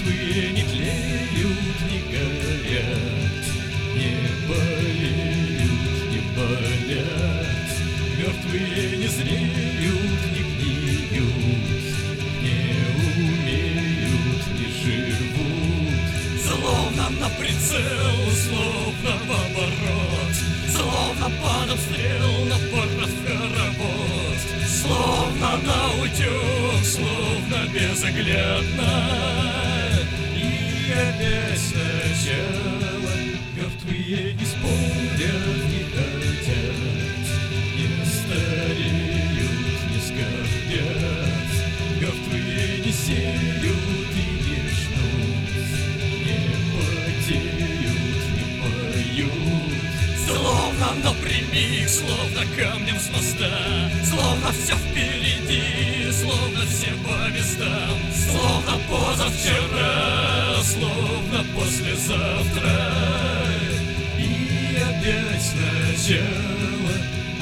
Мертвые не тлеют, не горят, не болеют, не болят. Мертвые не зреют, не гниют, не умеют, не живут. Словно на прицел, словно в оборот, словно под обстрел, на парад хоровод. Словно на утёк, словно безоглядно, и опять начало. Мертвые не спорят, не хотят, не стареют, не скорбят. Мертвые не сеют и не жнут, не потеют, не поют. Словно напрямик, словно камнем с моста, словно все впереди, словно все по местам. Словно позавчера, словно послезавтра, и опять начало.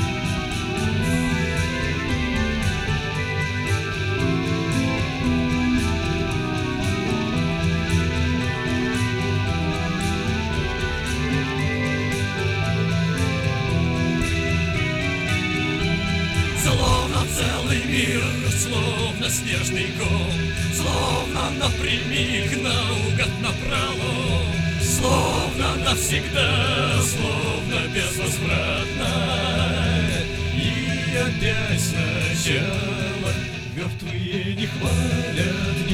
Словно целый мир, словно снежный ком, словно напрямик, наугад напролом. Словно навсегда, словно безвозвратно, и опять начало. Мертвые не хвалят,